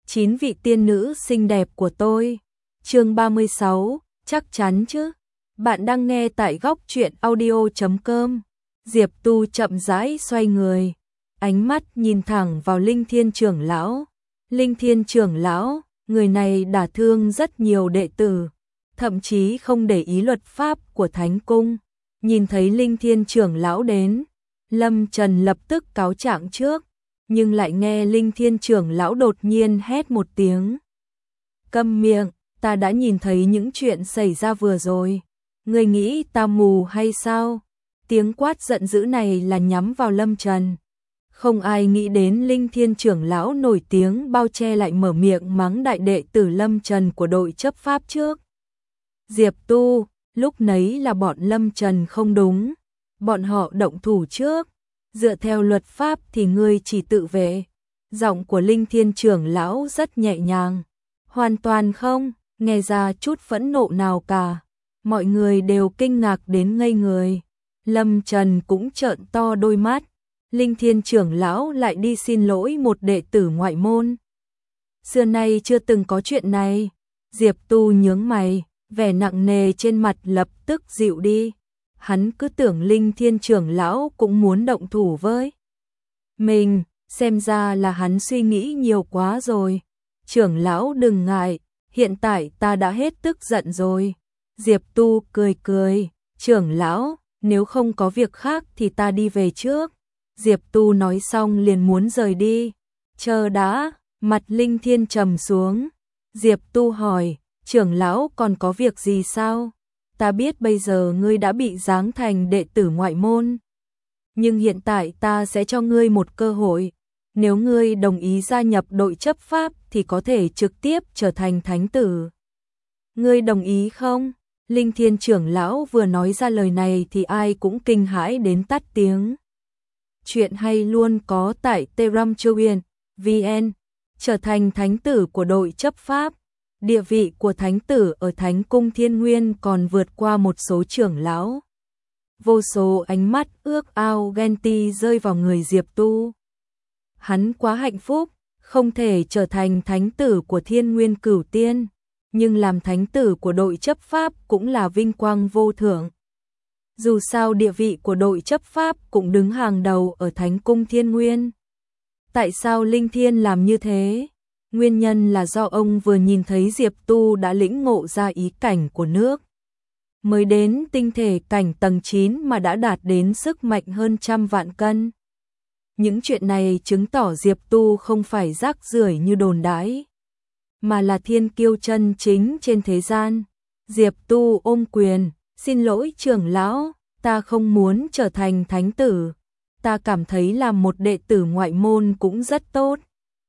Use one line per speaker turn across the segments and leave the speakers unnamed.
9 vị tiên nữ xinh đẹp của tôi. Chương 36, chắc chắn chứ. Bạn đang nghe tại góc truyện audio.com. Diệp Tu chậm rãi xoay người, ánh mắt nhìn thẳng vào Linh Thiên trưởng lão. Linh Thiên trưởng lão, người này đả thương rất nhiều đệ tử, thậm chí không để ý luật pháp của Thánh Cung. Nhìn thấy Linh Thiên trưởng lão đến, Lâm Trần lập tức cáo trạng trước, nhưng lại nghe Linh Thiên trưởng lão đột nhiên hét một tiếng. Câm miệng, ta đã nhìn thấy những chuyện xảy ra vừa rồi. Ngươi nghĩ ta mù hay sao? Tiếng quát giận dữ này là nhắm vào Lâm Trần. Không ai nghĩ đến Linh Thiên trưởng lão nổi tiếng bao che lại mở miệng mắng đại đệ tử Lâm Trần của đội chấp pháp trước. Diệp Tu, lúc nấy là bọn Lâm Trần không đúng. Bọn họ động thủ trước. Dựa theo luật pháp thì ngươi chỉ tự vệ. Giọng của Linh Thiên trưởng lão rất nhẹ nhàng. Hoàn toàn không, nghe ra chút phẫn nộ nào cả. Mọi người đều kinh ngạc đến ngây người. Lâm Trần cũng trợn to đôi mắt. Linh Thiên trưởng lão lại đi xin lỗi một đệ tử ngoại môn. Xưa nay chưa từng có chuyện này. Diệp Tu nhướng mày, vẻ nặng nề trên mặt lập tức dịu đi. Hắn cứ tưởng Linh Thiên trưởng lão cũng muốn động thủ với mình, xem ra là hắn suy nghĩ nhiều quá rồi. Trưởng lão đừng ngại, hiện tại ta đã hết tức giận rồi. Diệp Tu cười cười, trưởng lão, nếu không có việc khác thì ta đi về trước. Diệp Tu nói xong liền muốn rời đi. Chờ đã, mặt Linh Thiên trầm xuống. Diệp Tu hỏi, trưởng lão còn có việc gì sao? Ta biết bây giờ ngươi đã bị giáng thành đệ tử ngoại môn. Nhưng hiện tại ta sẽ cho ngươi một cơ hội. Nếu ngươi đồng ý gia nhập đội chấp pháp thì có thể trực tiếp trở thành thánh tử. Ngươi đồng ý không? Linh Thiên trưởng lão vừa nói ra lời này thì ai cũng kinh hãi đến tắt tiếng. Chuyện hay luôn có tại tramchoyen.vn. Trở thành thánh tử của đội chấp pháp. Địa vị của thánh tử ở Thánh Cung Thiên Nguyên còn vượt qua một số trưởng lão. Vô số ánh mắt ước ao ghen tị rơi vào người Diệp Tu. Hắn quá hạnh phúc, không thể trở thành thánh tử của Thiên Nguyên Cửu Tiên, nhưng làm thánh tử của đội chấp pháp cũng là vinh quang vô thượng. Dù sao địa vị của đội chấp pháp cũng đứng hàng đầu ở Thánh Cung Thiên Nguyên. Tại sao Linh Thiên làm như thế? Nguyên nhân là do ông vừa nhìn thấy Diệp Tu đã lĩnh ngộ ra ý cảnh của nước. Mới đến tinh thể cảnh tầng 9 mà đã đạt đến sức mạnh hơn 100 vạn cân. Những chuyện này chứng tỏ Diệp Tu không phải rác rưởi như đồn đãi, mà là thiên kiêu chân chính trên thế gian. Diệp Tu ôm quyền, xin lỗi trưởng lão, ta không muốn trở thành thánh tử. Ta cảm thấy làm một đệ tử ngoại môn cũng rất tốt.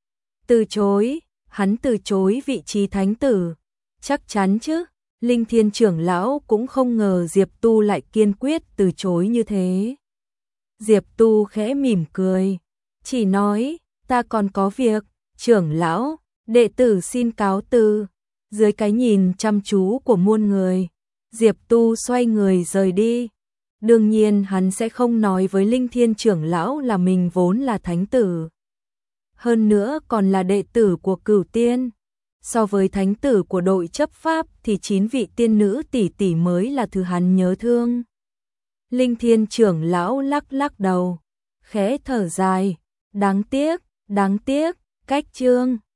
Từ chối, hắn từ chối vị trí thánh tử. Chắc chắn chứ, Linh Thiên trưởng lão cũng không ngờ Diệp Tu lại kiên quyết từ chối như thế. Diệp Tu khẽ mỉm cười, chỉ nói, ta còn có việc, trưởng lão, đệ tử xin cáo từ. Dưới cái nhìn chăm chú của muôn người, Diệp Tu xoay người rời đi. Đương nhiên hắn sẽ không nói với Linh Thiên trưởng lão là mình vốn là thánh tử. Hơn nữa còn là đệ tử của Cửu Tiên. So với thánh tử của đội chấp pháp thì 9 vị tiên nữ tỷ tỷ mới là thứ hắn nhớ thương. Linh Thiên trưởng lão lắc lắc đầu, khẽ thở dài, đáng tiếc, cách chương.